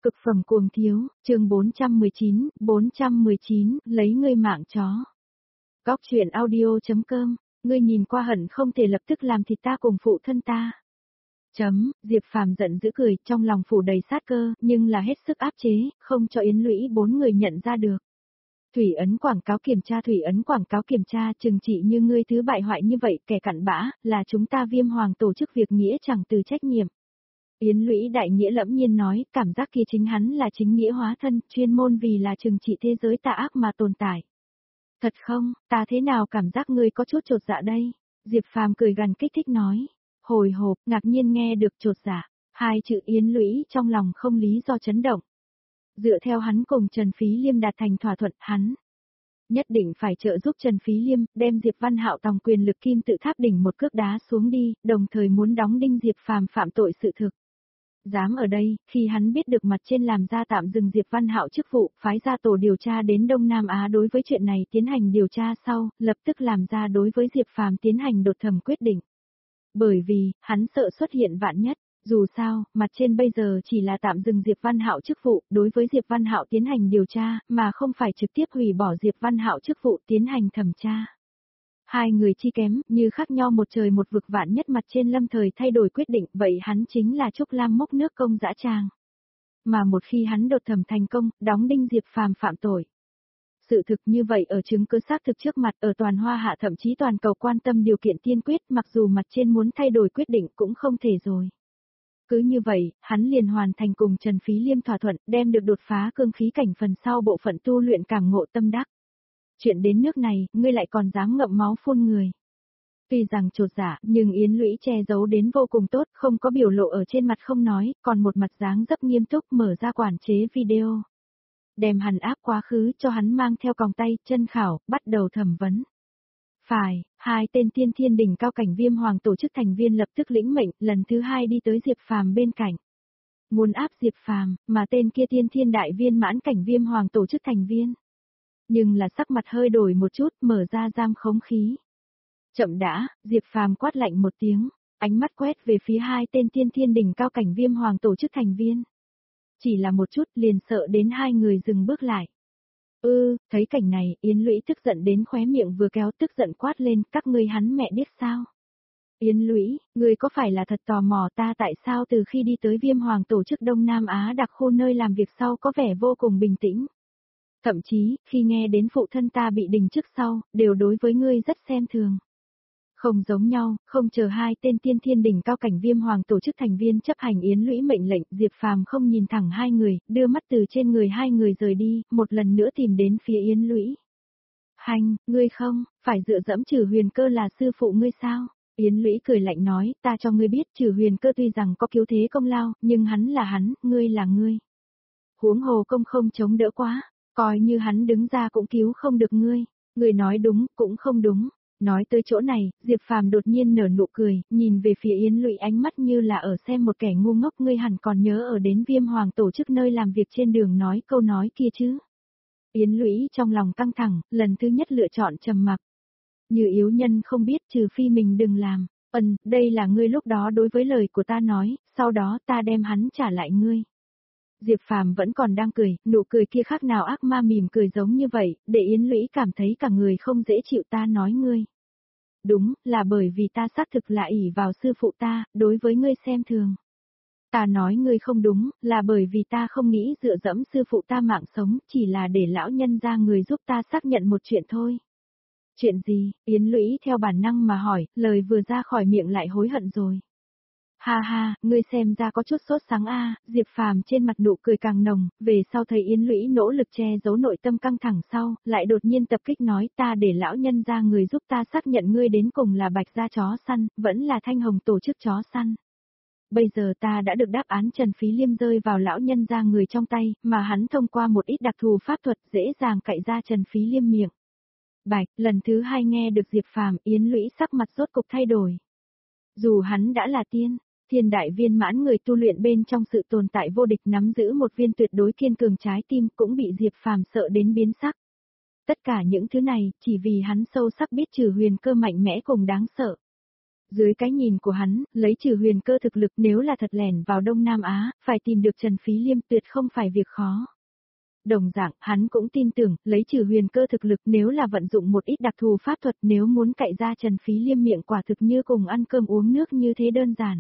Cực phẩm cuồng thiếu, chương 419, lấy ngươi mạng chó. Góc chuyện audio.com, ngươi nhìn qua hận không thể lập tức làm thịt ta cùng phụ thân ta. Diệp Phàm giận dữ cười, trong lòng phủ đầy sát cơ, nhưng là hết sức áp chế, không cho Yến Lũy bốn người nhận ra được. Thủy ấn quảng cáo kiểm tra, trừng trị như ngươi thứ bại hoại như vậy, kẻ cặn bã, là chúng ta Viêm Hoàng tổ chức việc nghĩa chẳng từ trách nhiệm. Yến Lũy đại nghĩa lẫm nhiên nói, cảm giác kia chính hắn là chính nghĩa hóa thân, chuyên môn vì là trừng trị thế giới tà ác mà tồn tại. Thật không, ta thế nào cảm giác ngươi có chút chột dạ đây? Diệp Phàm cười gằn kích thích nói. Hồi hộp, ngạc nhiên nghe được chột dạ, hai chữ Yến Lũy trong lòng không lý do chấn động. Dựa theo hắn cùng Trần Phí Liêm đạt thành thỏa thuận, hắn nhất định phải trợ giúp Trần Phí Liêm, đem Diệp Văn Hạo tòng quyền lực kim tự tháp đỉnh một cước đá xuống đi, đồng thời muốn đóng đinh Diệp Phàm phạm tội sự thực. Dám ở đây, khi hắn biết được mặt trên làm ra tạm dừng Diệp Văn Hạo chức vụ, phái ra tổ điều tra đến Đông Nam Á đối với chuyện này tiến hành điều tra sau, lập tức làm ra đối với Diệp Phàm tiến hành đột thẩm quyết định. Bởi vì, hắn sợ xuất hiện vạn nhất, dù sao, mặt trên bây giờ chỉ là tạm dừng Diệp Văn Hạo chức vụ, đối với Diệp Văn Hạo tiến hành điều tra, mà không phải trực tiếp hủy bỏ Diệp Văn Hạo chức vụ tiến hành thẩm tra. Hai người chi kém, như khác nhau một trời một vực, vạn nhất mặt trên lâm thời thay đổi quyết định, vậy hắn chính là Trúc Lam mốc nước công dã tràng. Mà một khi hắn đột thẩm thành công, đóng đinh Diệp Phàm phạm tội. Sự thực như vậy ở chứng cứ xác thực trước mặt, ở toàn Hoa Hạ thậm chí toàn cầu quan tâm điều kiện tiên quyết, mặc dù mặt trên muốn thay đổi quyết định cũng không thể rồi. Cứ như vậy, hắn liền hoàn thành cùng Trần Phí Liêm thỏa thuận, đem được đột phá cương khí cảnh phần sau bộ phận tu luyện cảm ngộ tâm đắc. Chuyện đến nước này, ngươi lại còn dám ngậm máu phun người. Tuy rằng chột dạ, nhưng Yến Lũy che giấu đến vô cùng tốt, không có biểu lộ ở trên mặt không nói, còn một mặt dáng dấp nghiêm túc mở ra quản chế video. Đem hắn áp quá khứ cho hắn mang theo còng tay, chân khảo, bắt đầu thẩm vấn. Phải, hai tên tiên thiên đỉnh cao cảnh Viêm Hoàng tổ chức thành viên lập tức lĩnh mệnh, lần thứ hai đi tới Diệp Phàm bên cạnh. Muốn áp Diệp Phàm, mà tên kia tiên thiên đại viên mãn cảnh Viêm Hoàng tổ chức thành viên. Nhưng là sắc mặt hơi đổi một chút, mở ra giam khống khí. Chậm đã, Diệp Phàm quát lạnh một tiếng, ánh mắt quét về phía hai tên tiên thiên đỉnh cao cảnh Viêm Hoàng tổ chức thành viên. Chỉ là một chút liền sợ đến hai người dừng bước lại. Thấy cảnh này, Yến Lũy tức giận đến khóe miệng vừa kéo, tức giận quát lên, các ngươi hắn mẹ biết sao? Yến Lũy, ngươi có phải là thật tò mò ta tại sao từ khi đi tới Viêm Hoàng tổ chức Đông Nam Á đặc khu nơi làm việc sau có vẻ vô cùng bình tĩnh? Thậm chí, khi nghe đến phụ thân ta bị đình chức sau, đều đối với ngươi rất xem thường. Không giống nhau, không chờ hai tên tiên thiên đỉnh cao cảnh Viêm Hoàng tổ chức thành viên chấp hành Yến Lũy mệnh lệnh, Diệp Phàm không nhìn thẳng hai người, đưa mắt từ trên người hai người rời đi, một lần nữa tìm đến phía Yến Lũy. Hành, ngươi không, phải dựa dẫm Trử Huyền Cơ là sư phụ ngươi sao? Yến Lũy cười lạnh nói, ta cho ngươi biết Trử Huyền Cơ tuy rằng có cứu thế công lao, nhưng hắn là hắn, ngươi là ngươi. Huống hồ công không chống đỡ quá, coi như hắn đứng ra cũng cứu không được ngươi. Ngươi nói đúng, cũng không đúng. Nói tới chỗ này, Diệp Phàm đột nhiên nở nụ cười, nhìn về phía Yến Lũy ánh mắt như là ở xem một kẻ ngu ngốc, ngươi hẳn còn nhớ ở đến Viêm Hoàng tổ chức nơi làm việc trên đường nói câu nói kia chứ. Yến Lũy trong lòng căng thẳng, lần thứ nhất lựa chọn trầm mặc. Như yếu nhân không biết, trừ phi mình đừng làm. Đây là ngươi lúc đó đối với lời của ta nói, sau đó ta đem hắn trả lại ngươi. Diệp Phàm vẫn còn đang cười, nụ cười kia khác nào ác ma mỉm cười giống như vậy, để Yến Lũy cảm thấy cả người không dễ chịu. Ta nói ngươi. Đúng, là bởi vì ta xác thực là ỷ vào sư phụ ta, đối với ngươi xem thường. Ta nói ngươi không đúng, là bởi vì ta không nghĩ dựa dẫm sư phụ ta mạng sống, chỉ là để lão nhân ra người giúp ta xác nhận một chuyện thôi. Chuyện gì? Yến Lũy theo bản năng mà hỏi, lời vừa ra khỏi miệng lại hối hận rồi. Ha ha, ngươi xem ra có chút sốt sắng a. Diệp Phàm trên mặt nụ cười càng nồng, về sau thấy Yến Lũy nỗ lực che giấu nội tâm căng thẳng sau, lại đột nhiên tập kích nói, ta để lão nhân ra người giúp ta xác nhận ngươi đến cùng là Bạch gia chó săn, vẫn là Thanh Hồng tổ chức chó săn. Bây giờ ta đã được đáp án, Trần Phí Liêm rơi vào lão nhân ra người trong tay, mà hắn thông qua một ít đặc thù pháp thuật dễ dàng cạy ra Trần Phí Liêm miệng. Bạch, lần thứ hai nghe được Diệp Phàm, Yến Lũy sắc mặt rốt cục thay đổi. Dù hắn đã là thiên đại viên mãn người tu luyện bên trong sự tồn tại vô địch, nắm giữ một viên tuyệt đối kiên cường trái tim, cũng bị Diệp Phàm sợ đến biến sắc. Tất cả những thứ này, chỉ vì hắn sâu sắc biết Trử Huyền Cơ mạnh mẽ cùng đáng sợ. Dưới cái nhìn của hắn, lấy trừ huyền cơ thực lực nếu là thật lẻn vào Đông Nam Á, phải tìm được Trần Phí Liêm tuyệt không phải việc khó. Đồng dạng, hắn cũng tin tưởng, lấy trừ huyền cơ thực lực nếu là vận dụng một ít đặc thù pháp thuật nếu muốn cậy ra Trần Phí Liêm miệng quả thực như cùng ăn cơm uống nước như thế đơn giản.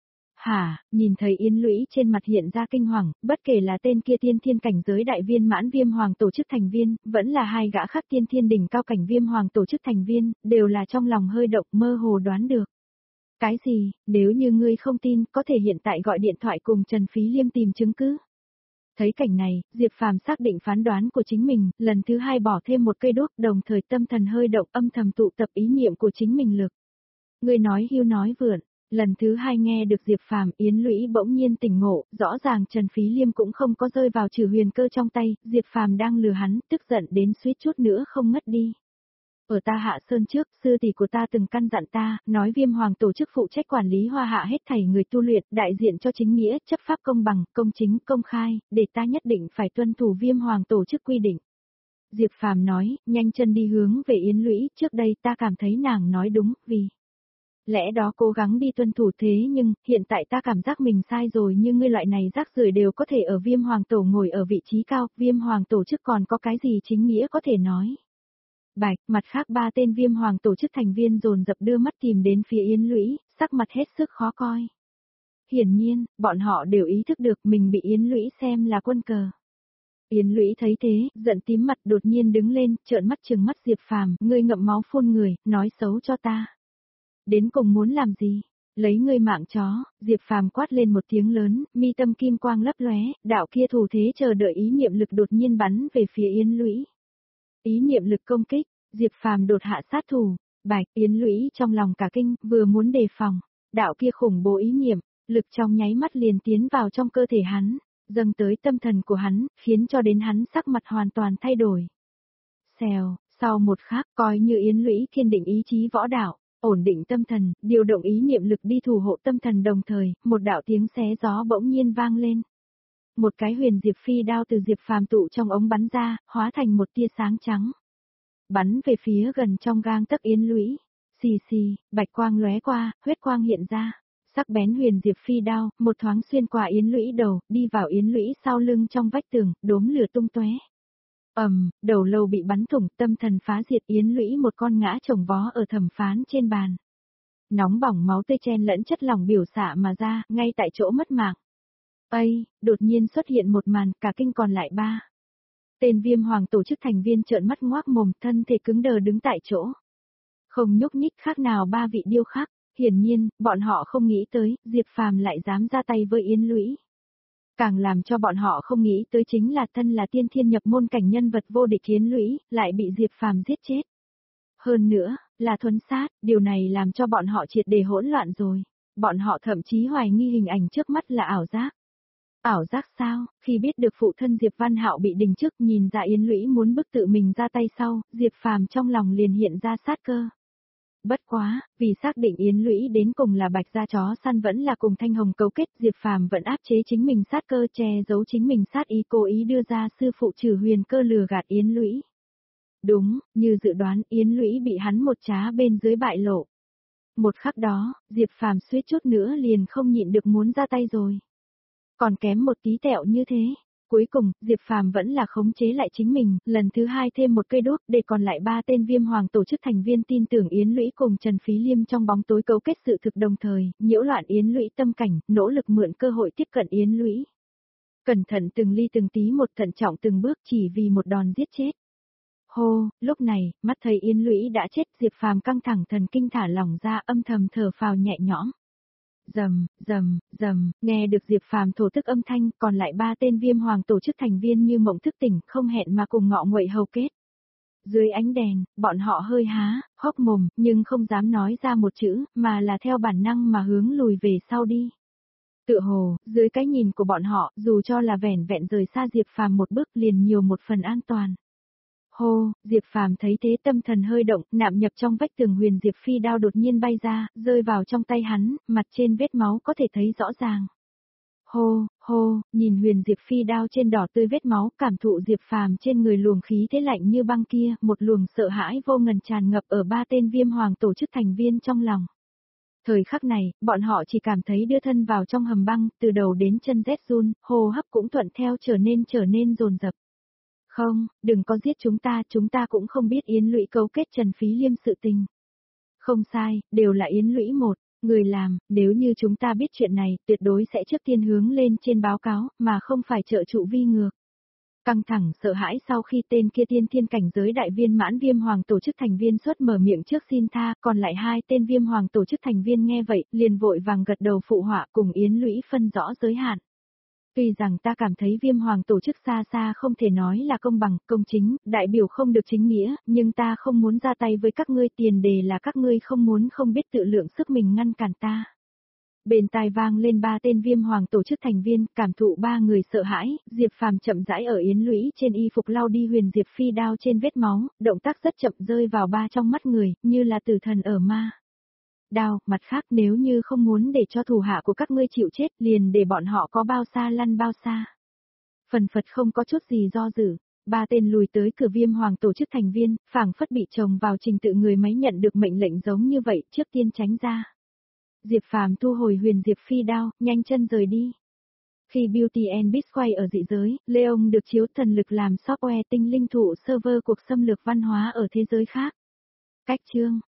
Hả, nhìn thấy Yến Lũy trên mặt hiện ra kinh hoàng, bất kể là tên kia tiên thiên cảnh giới đại viên mãn viêm hoàng tổ chức thành viên, vẫn là hai gã khác tiên thiên đỉnh cao cảnh viêm hoàng tổ chức thành viên, đều là trong lòng hơi động mơ hồ đoán được. Cái gì, nếu như ngươi không tin, có thể hiện tại gọi điện thoại cùng Trần Phí Liêm tìm chứng cứ. Thấy cảnh này, Diệp Phàm xác định phán đoán của chính mình, lần thứ hai bỏ thêm một cây đuốc, đồng thời tâm thần hơi động âm thầm tụ tập ý niệm của chính mình lực. Ngươi nói hưu nói vượn. Lần thứ hai nghe được Diệp Phàm, Yến Lũy bỗng nhiên tỉnh ngộ, rõ ràng Trần Phí Liêm cũng không có rơi vào trừ huyền cơ trong tay, Diệp Phàm đang lừa hắn, tức giận đến suýt chút nữa không ngất đi. Ở ta Hạ Sơn trước, sư tỷ của ta từng căn dặn ta, nói Viêm Hoàng tổ chức phụ trách quản lý Hoa Hạ hết thảy người tu luyện, đại diện cho chính nghĩa, chấp pháp công bằng, công chính, công khai, để ta nhất định phải tuân thủ Viêm Hoàng tổ chức quy định. Diệp Phàm nói, nhanh chân đi hướng về Yến Lũy, trước đây ta cảm thấy nàng nói đúng, vì lẽ đó cố gắng đi tuân thủ thế nhưng, hiện tại ta cảm giác mình sai rồi nhưng ngươi loại này rác rưởi đều có thể ở Viêm Hoàng tổ ngồi ở vị trí cao, Viêm Hoàng tổ chức còn có cái gì chính nghĩa có thể nói. Bạch, mặt khác ba tên Viêm Hoàng tổ chức thành viên dồn dập đưa mắt tìm đến phía Yến Lũy, sắc mặt hết sức khó coi. Hiển nhiên, bọn họ đều ý thức được mình bị Yến Lũy xem là quân cờ. Yến Lũy thấy thế, giận tím mặt đột nhiên đứng lên, trợn mắt trừng mắt Diệp Phàm, ngươi ngậm máu phun người, nói xấu cho ta. Đến cùng muốn làm gì? Lấy ngươi mạng chó, Diệp Phàm quát lên một tiếng lớn, mi tâm kim quang lấp lóe, đạo kia thủ thế chờ đợi ý niệm lực đột nhiên bắn về phía Yến Lũy. Ý niệm lực công kích, Diệp Phàm đột hạ sát thủ, Bạch, Yến Lũy trong lòng cả kinh, vừa muốn đề phòng, đạo kia khủng bố ý niệm, lực trong nháy mắt liền tiến vào trong cơ thể hắn, dâng tới tâm thần của hắn, khiến cho đến hắn sắc mặt hoàn toàn thay đổi. Xèo, sau một khắc, coi như Yến Lũy kiên định ý chí võ đạo, ổn định tâm thần, điều động ý niệm lực đi thủ hộ tâm thần đồng thời, một đạo tiếng xé gió bỗng nhiên vang lên. Một cái huyền diệp phi đao từ Diệp Phàm tụ trong ống bắn ra, hóa thành một tia sáng trắng. Bắn về phía gần trong gang tấc Yến Lũy. Xì xì, bạch quang lóe qua, huyết quang hiện ra. Sắc bén huyền diệp phi đao, một thoáng xuyên qua Yến Lũy đầu, đi vào Yến Lũy sau lưng trong vách tường, đốm lửa tung tóe. Đầu lâu bị bắn thủng, tâm thần phá diệt, Yến Lũy một con ngã chồng vó ở thẩm phán trên bàn. Nóng bỏng máu tươi chen lẫn chất lỏng biểu xạ mà ra, ngay tại chỗ mất mạng. Đột nhiên xuất hiện một màn, cả kinh còn lại ba. Tên Viêm Hoàng tổ chức thành viên trợn mắt ngoác mồm, thân thể cứng đờ đứng tại chỗ. Không nhúc nhích khác nào ba vị điêu khắc, hiển nhiên, bọn họ không nghĩ tới, Diệp Phàm lại dám ra tay với Yến Lũy. Càng làm cho bọn họ không nghĩ tới chính là thân là tiên thiên nhập môn cảnh nhân vật vô địch Yến Lũy, lại bị Diệp Phàm giết chết. Hơn nữa, là thuấn sát, điều này làm cho bọn họ triệt để hỗn loạn rồi. Bọn họ thậm chí hoài nghi hình ảnh trước mắt là ảo giác. Ảo giác sao? Khi biết được phụ thân Diệp Văn Hạo bị đình chức, nhìn ra Yến Lũy muốn bức tự mình ra tay sau, Diệp Phàm trong lòng liền hiện ra sát cơ. Bất quá, vì xác định Yến Lũy đến cùng là Bạch gia chó săn vẫn là cùng Thanh Hồng cấu kết, Diệp Phàm vẫn áp chế chính mình sát cơ, che giấu chính mình sát ý, cố ý đưa ra sư phụ trừ huyền cơ lừa gạt Yến Lũy. Đúng, như dự đoán, Yến Lũy bị hắn một trá bên dưới bại lộ. Một khắc đó, Diệp Phàm suýt chút nữa liền không nhịn được muốn ra tay rồi. Còn kém một tí tẹo như thế. Cuối cùng, Diệp Phàm vẫn là khống chế lại chính mình, lần thứ hai thêm một cây đuốc, để còn lại ba tên Viêm Hoàng tổ chức thành viên tin tưởng Yến Lũy cùng Trần Phí Liêm trong bóng tối cấu kết sự thực, đồng thời, nhiễu loạn Yến Lũy tâm cảnh, nỗ lực mượn cơ hội tiếp cận Yến Lũy. Cẩn thận từng ly từng tí một, thận trọng từng bước, chỉ vì một đòn giết chết. Hô, lúc này, mắt thấy Yến Lũy đã chết, Diệp Phàm căng thẳng thần kinh thả lỏng ra, âm thầm thở phào nhẹ nhõm. Rầm, nghe được Diệp Phàm thổ tức âm thanh, còn lại ba tên Viêm Hoàng tổ chức thành viên như mộng thức tỉnh, không hẹn mà cùng ngọ nguậy hầu kết. Dưới ánh đèn, bọn họ hơi há, hốc mồm, nhưng không dám nói ra một chữ, mà là theo bản năng mà hướng lùi về sau đi. Tựa hồ, dưới cái nhìn của bọn họ, dù cho là vẻn vẹn rời xa Diệp Phàm một bước liền nhiều một phần an toàn. Hô, Diệp Phàm thấy thế tâm thần hơi động, nạm nhập trong vách tường huyền diệp phi đao đột nhiên bay ra, rơi vào trong tay hắn, mặt trên vết máu có thể thấy rõ ràng. Hô, nhìn huyền diệp phi đao trên đỏ tươi vết máu, cảm thụ Diệp Phàm trên người luồng khí thế lạnh như băng kia, một luồng sợ hãi vô ngần tràn ngập ở ba tên Viêm Hoàng tổ chức thành viên trong lòng. Thời khắc này, bọn họ chỉ cảm thấy đưa thân vào trong hầm băng, từ đầu đến chân rét run, hô hấp cũng thuận theo trở nên dồn dập. Không, đừng có giết chúng ta cũng không biết Yến Lũy cấu kết Trần Phí Liêm sự tình. Không sai, đều là Yến Lũy một, người làm, nếu như chúng ta biết chuyện này, tuyệt đối sẽ trước tiên hướng lên trên báo cáo, mà không phải trợ trụ vi ngược. Căng thẳng sợ hãi sau khi tên kia tiên thiên cảnh giới đại viên mãn viêm hoàng tổ chức thành viên xuất mở miệng trước xin tha, còn lại hai tên viêm hoàng tổ chức thành viên nghe vậy, liền vội vàng gật đầu phụ họa cùng Yến Lũy phân rõ giới hạn. Tuy rằng ta cảm thấy viêm hoàng tổ chức xa xa không thể nói là công bằng, công chính, đại biểu không được chính nghĩa, nhưng ta không muốn ra tay với các ngươi, tiền đề là các ngươi không biết tự lượng sức mình ngăn cản ta. Bên tai vang lên ba tên viêm hoàng tổ chức thành viên, cảm thụ ba người sợ hãi, Diệp Phàm chậm rãi ở Yến Lũy trên y phục lau đi huyền Diệp phi đao trên vết máu, động tác rất chậm rơi vào ba trong mắt người, như là tử thần ở ma. Đao, mặt khác nếu như không muốn để cho thủ hạ của các ngươi chịu chết, liền để bọn họ có bao xa lăn bao xa. Phần phật không có chút gì do dự, ba tên lùi tới cửa viêm hoàng tổ chức thành viên, phảng phất bị chồng vào trình tự người máy nhận được mệnh lệnh giống như vậy, trước tiên tránh ra. Diệp Phàm thu hồi huyền Diệp phi đao, nhanh chân rời đi. Khi Beauty and Beast quay ở dị giới, Leon được chiếu thần lực làm software tinh linh thụ server cuộc xâm lược văn hóa ở thế giới khác. Cách chương